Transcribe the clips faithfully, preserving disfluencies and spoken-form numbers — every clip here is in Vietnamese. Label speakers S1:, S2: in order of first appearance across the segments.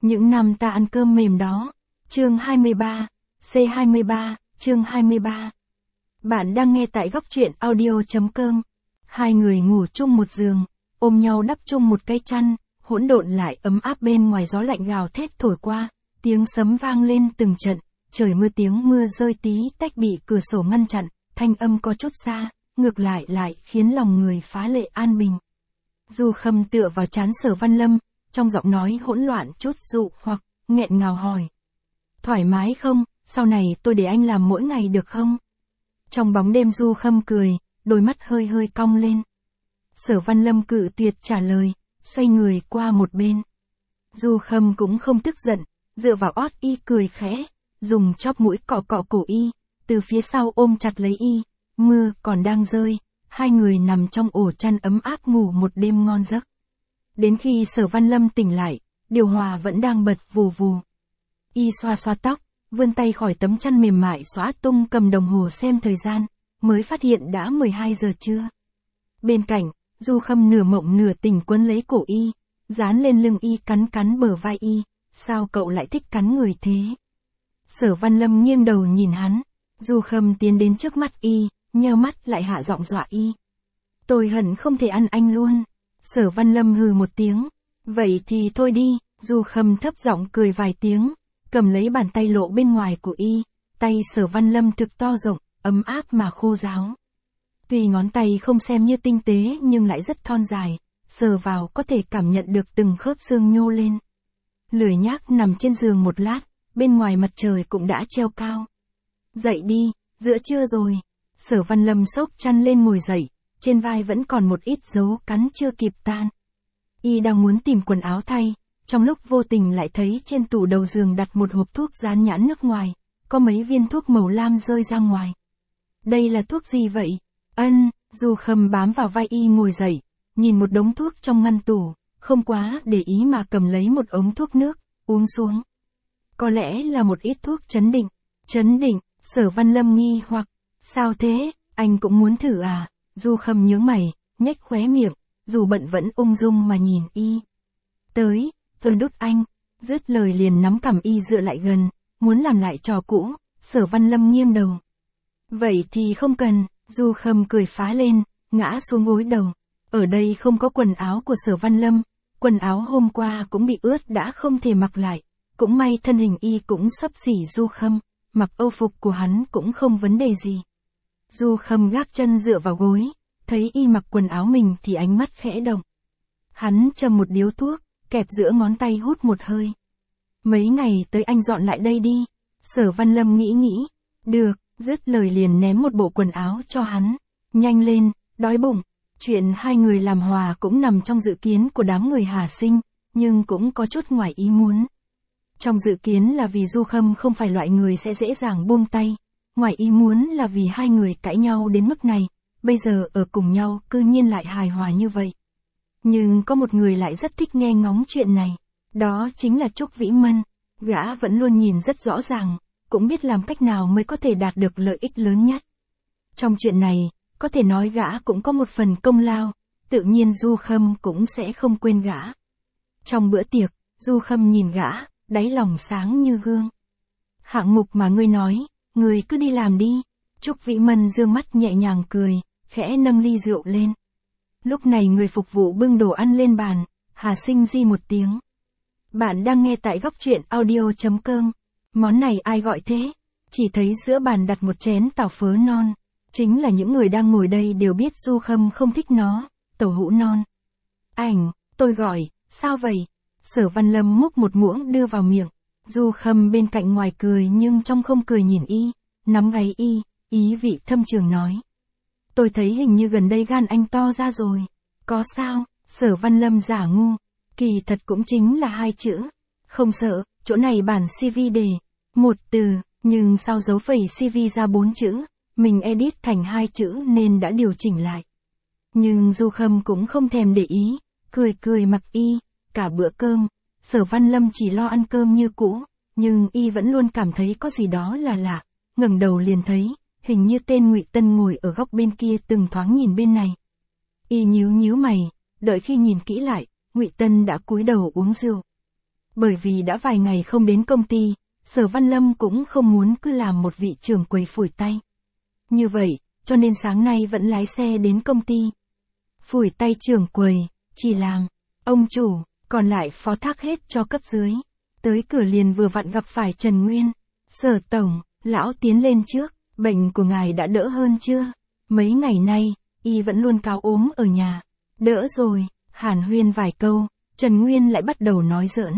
S1: Những năm ta ăn cơm mềm đó. Chương hai mươi ba, C hai mươi ba, chương hai mươi ba. Bạn đang nghe tại góc truyện audio.com. Hai người ngủ chung một giường, ôm nhau đắp chung một cái chăn, hỗn độn lại ấm áp bên ngoài gió lạnh gào thét thổi qua, tiếng sấm vang lên từng trận, trời mưa tiếng mưa rơi tí tách bị cửa sổ ngăn chặn, thanh âm có chút xa, ngược lại lại khiến lòng người phá lệ an bình. Du Khâm tựa vào trán Sở Văn Lâm, trong giọng nói hỗn loạn chút dụ hoặc, nghẹn ngào hỏi. Thoải mái không, sau này tôi để anh làm mỗi ngày được không? Trong bóng đêm Du Khâm cười, đôi mắt hơi hơi cong lên. Sở Văn Lâm cự tuyệt trả lời, xoay người qua một bên. Du Khâm cũng không tức giận, dựa vào ót y cười khẽ, dùng chóp mũi cọ cọ cổ y, từ phía sau ôm chặt lấy y, mưa còn đang rơi, hai người nằm trong ổ chăn ấm áp ngủ một đêm ngon giấc. Đến khi Sở Văn Lâm tỉnh lại, điều hòa vẫn đang bật vù vù. Y xoa xoa tóc, vươn tay khỏi tấm chăn mềm mại xóa tung cầm đồng hồ xem thời gian, mới phát hiện đã mười hai giờ trưa. Bên cạnh, Du Khâm nửa mộng nửa tỉnh quấn lấy cổ y, dán lên lưng y cắn cắn bờ vai y, sao cậu lại thích cắn người thế? Sở Văn Lâm nghiêng đầu nhìn hắn, Du Khâm tiến đến trước mắt y, nheo mắt lại hạ giọng dọa y. Tôi hận không thể ăn anh luôn. Sở Văn Lâm hừ một tiếng, vậy thì thôi đi. Du Khâm thấp giọng cười vài tiếng, cầm lấy bàn tay lộ bên ngoài của y, tay Sở Văn Lâm thực to rộng, ấm áp mà khô ráo. Tuy ngón tay không xem như tinh tế nhưng lại rất thon dài, sờ vào có thể cảm nhận được từng khớp xương nhô lên. Lười nhác nằm trên giường một lát, bên ngoài mặt trời cũng đã treo cao. Dậy đi, giữa trưa rồi. Sở Văn Lâm xốc chăn lên ngồi dậy, trên vai vẫn còn một ít dấu cắn chưa kịp tan. Y đang muốn tìm quần áo thay, trong lúc vô tình lại thấy trên tủ đầu giường đặt một hộp thuốc dán nhãn nước ngoài, có mấy viên thuốc màu lam rơi ra ngoài. Đây là thuốc gì vậy? Ân, Du Khâm bám vào vai y ngồi dậy, nhìn một đống thuốc trong ngăn tủ, không quá để ý mà cầm lấy một ống thuốc nước, uống xuống. Có lẽ là một ít thuốc chấn định. Chấn định, Sở Văn Lâm nghi hoặc, sao thế, anh cũng muốn thử à? Du Khâm nhướng mày, nhếch khóe miệng, dù bận vẫn ung dung mà nhìn y. Tới, tôi đút anh, dứt lời liền nắm cằm y dựa lại gần, muốn làm lại trò cũ. Sở Văn Lâm nghiêng đầu. Vậy thì không cần. Du Khâm cười phá lên, ngã xuống gối đầu. Ở đây không có quần áo của Sở Văn Lâm, quần áo hôm qua cũng bị ướt đã không thể mặc lại, cũng may thân hình y cũng xấp xỉ Du Khâm, mặc âu phục của hắn cũng không vấn đề gì. Du Khâm gác chân dựa vào gối, thấy y mặc quần áo mình thì ánh mắt khẽ động. Hắn châm một điếu thuốc, kẹp giữa ngón tay hút một hơi. Mấy ngày tới anh dọn lại đây đi. Sở Văn Lâm nghĩ nghĩ, được. Dứt lời liền ném một bộ quần áo cho hắn. Nhanh lên, đói bụng. Chuyện hai người làm hòa cũng nằm trong dự kiến của đám người Hà Sinh, nhưng cũng có chút ngoài ý muốn. Trong dự kiến là vì Du Khâm không phải loại người sẽ dễ dàng buông tay. Ngoài ý muốn là vì hai người cãi nhau đến mức này, bây giờ ở cùng nhau cư nhiên lại hài hòa như vậy. Nhưng có một người lại rất thích nghe ngóng chuyện này. Đó chính là Trúc Vĩ Mân. Gã vẫn luôn nhìn rất rõ ràng, cũng biết làm cách nào mới có thể đạt được lợi ích lớn nhất. Trong chuyện này, có thể nói gã cũng có một phần công lao, tự nhiên Du Khâm cũng sẽ không quên gã. Trong bữa tiệc, Du Khâm nhìn gã, đáy lòng sáng như gương. Hạng mục mà ngươi nói, ngươi cứ đi làm đi. Trúc Vĩ Mân dương mắt nhẹ nhàng cười, khẽ nâng ly rượu lên. Lúc này người phục vụ bưng đồ ăn lên bàn, Hà Sinh di một tiếng. Bạn đang nghe tại góc truyện audio.com. Món này ai gọi thế? Chỉ thấy giữa bàn đặt một chén tàu phớ non. Chính là những người đang ngồi đây đều biết Du Khâm không thích nó, tàu hũ non. Ảnh, tôi gọi, sao vậy? Sở Văn Lâm múc một muỗng đưa vào miệng. Du Khâm bên cạnh ngoài cười nhưng trong không cười nhìn y, nắm gáy y, ý vị thâm trường nói. Tôi thấy hình như gần đây gan anh to ra rồi. Có sao? Sở Văn Lâm giả ngu. Kỳ thật cũng chính là hai chữ. Không sợ, chỗ này bản xê vê đề. Một từ, nhưng sao dấu phẩy xê vê ra bốn chữ, mình edit thành hai chữ nên đã điều chỉnh lại. Nhưng Du Khâm cũng không thèm để ý, cười cười mặc y, cả bữa cơm, Sở Văn Lâm chỉ lo ăn cơm như cũ, nhưng y vẫn luôn cảm thấy có gì đó là lạ, ngẩng đầu liền thấy, hình như tên Ngụy Tân ngồi ở góc bên kia từng thoáng nhìn bên này. Y nhíu nhíu mày, đợi khi nhìn kỹ lại, Ngụy Tân đã cúi đầu uống rượu. Bởi vì đã vài ngày không đến công ty, Sở Văn Lâm cũng không muốn cứ làm một vị trưởng quầy phủi tay. Như vậy, cho nên sáng nay vẫn lái xe đến công ty. Phủi tay trưởng quầy, chỉ làm, ông chủ, còn lại phó thác hết cho cấp dưới. Tới cửa liền vừa vặn gặp phải Trần Nguyên. Sở tổng, lão tiến lên trước, bệnh của ngài đã đỡ hơn chưa? Mấy ngày nay, y vẫn luôn cao ốm ở nhà. Đỡ rồi, hàn huyên vài câu, Trần Nguyên lại bắt đầu nói giỡn.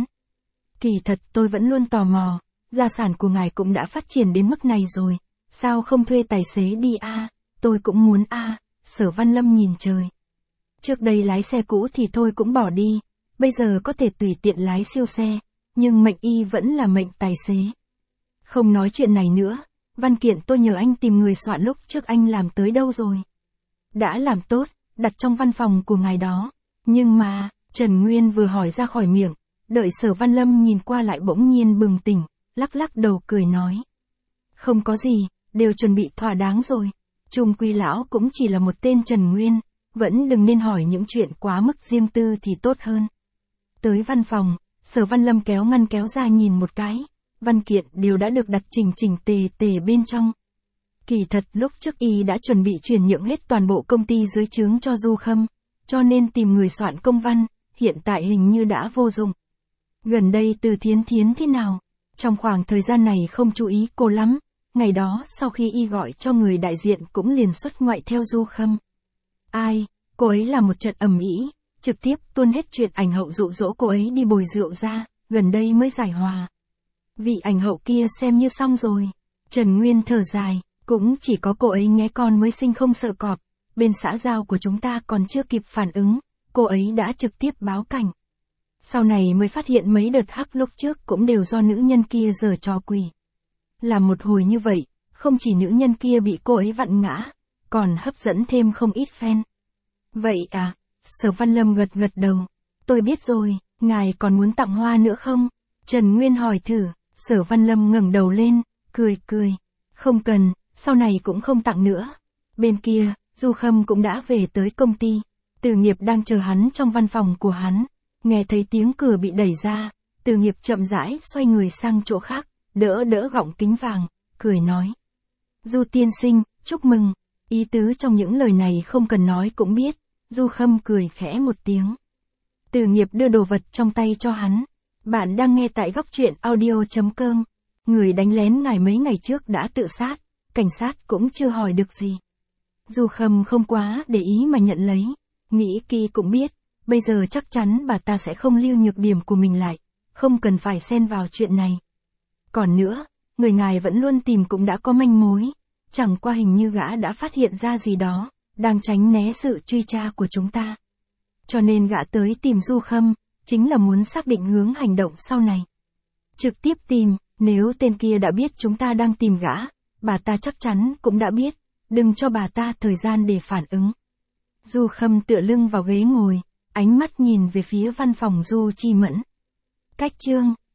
S1: Kỳ thật tôi vẫn luôn tò mò, gia sản của ngài cũng đã phát triển đến mức này rồi, sao không thuê tài xế đi a? À? Tôi cũng muốn a. À. Sở Văn Lâm nhìn trời. Trước đây lái xe cũ thì thôi cũng bỏ đi, bây giờ có thể tùy tiện lái siêu xe, nhưng mệnh y vẫn là mệnh tài xế. Không nói chuyện này nữa, văn kiện tôi nhờ anh tìm người soạn lúc trước anh làm tới đâu rồi? Đã làm tốt, đặt trong văn phòng của ngài đó. Nhưng mà, Trần Nguyên vừa hỏi ra khỏi miệng, đợi Sở Văn Lâm nhìn qua lại bỗng nhiên bừng tỉnh, lắc lắc đầu cười nói. Không có gì, đều chuẩn bị thỏa đáng rồi. Chung quy lão cũng chỉ là một tên Trần Nguyên, vẫn đừng nên hỏi những chuyện quá mức riêng tư thì tốt hơn. Tới văn phòng, Sở Văn Lâm kéo ngăn kéo ra nhìn một cái, văn kiện đều đã được đặt chỉnh chỉnh tề tề bên trong. Kỳ thật lúc trước y đã chuẩn bị chuyển nhượng hết toàn bộ công ty dưới trướng cho Du Khâm, cho nên tìm người soạn công văn, hiện tại hình như đã vô dụng. Gần đây Từ Thiến Thiến thế nào? Trong khoảng thời gian này không chú ý cô lắm, ngày đó sau khi y gọi cho người đại diện cũng liền xuất ngoại theo Du Khâm. Ai, cô ấy là một trận ầm ĩ, trực tiếp tuôn hết chuyện ảnh hậu dụ dỗ cô ấy đi bồi rượu ra, gần đây mới giải hòa. Vị ảnh hậu kia xem như xong rồi. Trần Nguyên thở dài, cũng chỉ có cô ấy nghé con mới sinh không sợ cọp, bên xã giao của chúng ta còn chưa kịp phản ứng, cô ấy đã trực tiếp báo cảnh. Sau này mới phát hiện mấy đợt hắc lúc trước cũng đều do nữ nhân kia giở trò quỷ. Làm một hồi như vậy, không chỉ nữ nhân kia bị cô ấy vặn ngã, còn hấp dẫn thêm không ít fan. Vậy à, Sở Văn Lâm gật gật đầu. Tôi biết rồi, ngài còn muốn tặng hoa nữa không? Trần Nguyên hỏi thử, Sở Văn Lâm ngẩng đầu lên, cười cười. Không cần, sau này cũng không tặng nữa. Bên kia, Du Khâm cũng đã về tới công ty. Từ Nghiệp đang chờ hắn trong văn phòng của hắn. Nghe thấy tiếng cửa bị đẩy ra, Từ Nghiệp chậm rãi xoay người sang chỗ khác, đỡ đỡ gọng kính vàng, cười nói. Du tiên sinh, chúc mừng. Ý tứ trong những lời này không cần nói cũng biết. Du Khâm cười khẽ một tiếng. Từ Nghiệp đưa đồ vật trong tay cho hắn. Bạn đang nghe tại góc truyện audio chấm com. Người đánh lén ngài mấy ngày trước đã tự sát, cảnh sát cũng chưa hỏi được gì. Du Khâm không quá để ý mà nhận lấy. Nghĩ kỹ cũng biết, bây giờ chắc chắn bà ta sẽ không lưu nhược điểm của mình lại, không cần phải xen vào chuyện này. Còn nữa, người ngài vẫn luôn tìm cũng đã có manh mối, chẳng qua hình như gã đã phát hiện ra gì đó, đang tránh né sự truy tra của chúng ta. Cho nên gã tới tìm Du Khâm, chính là muốn xác định hướng hành động sau này. Trực tiếp tìm, nếu tên kia đã biết chúng ta đang tìm gã, bà ta chắc chắn cũng đã biết, đừng cho bà ta thời gian để phản ứng. Du Khâm tựa lưng vào ghế ngồi, ánh mắt nhìn về phía văn phòng Du Chi Mẫn. Cách chương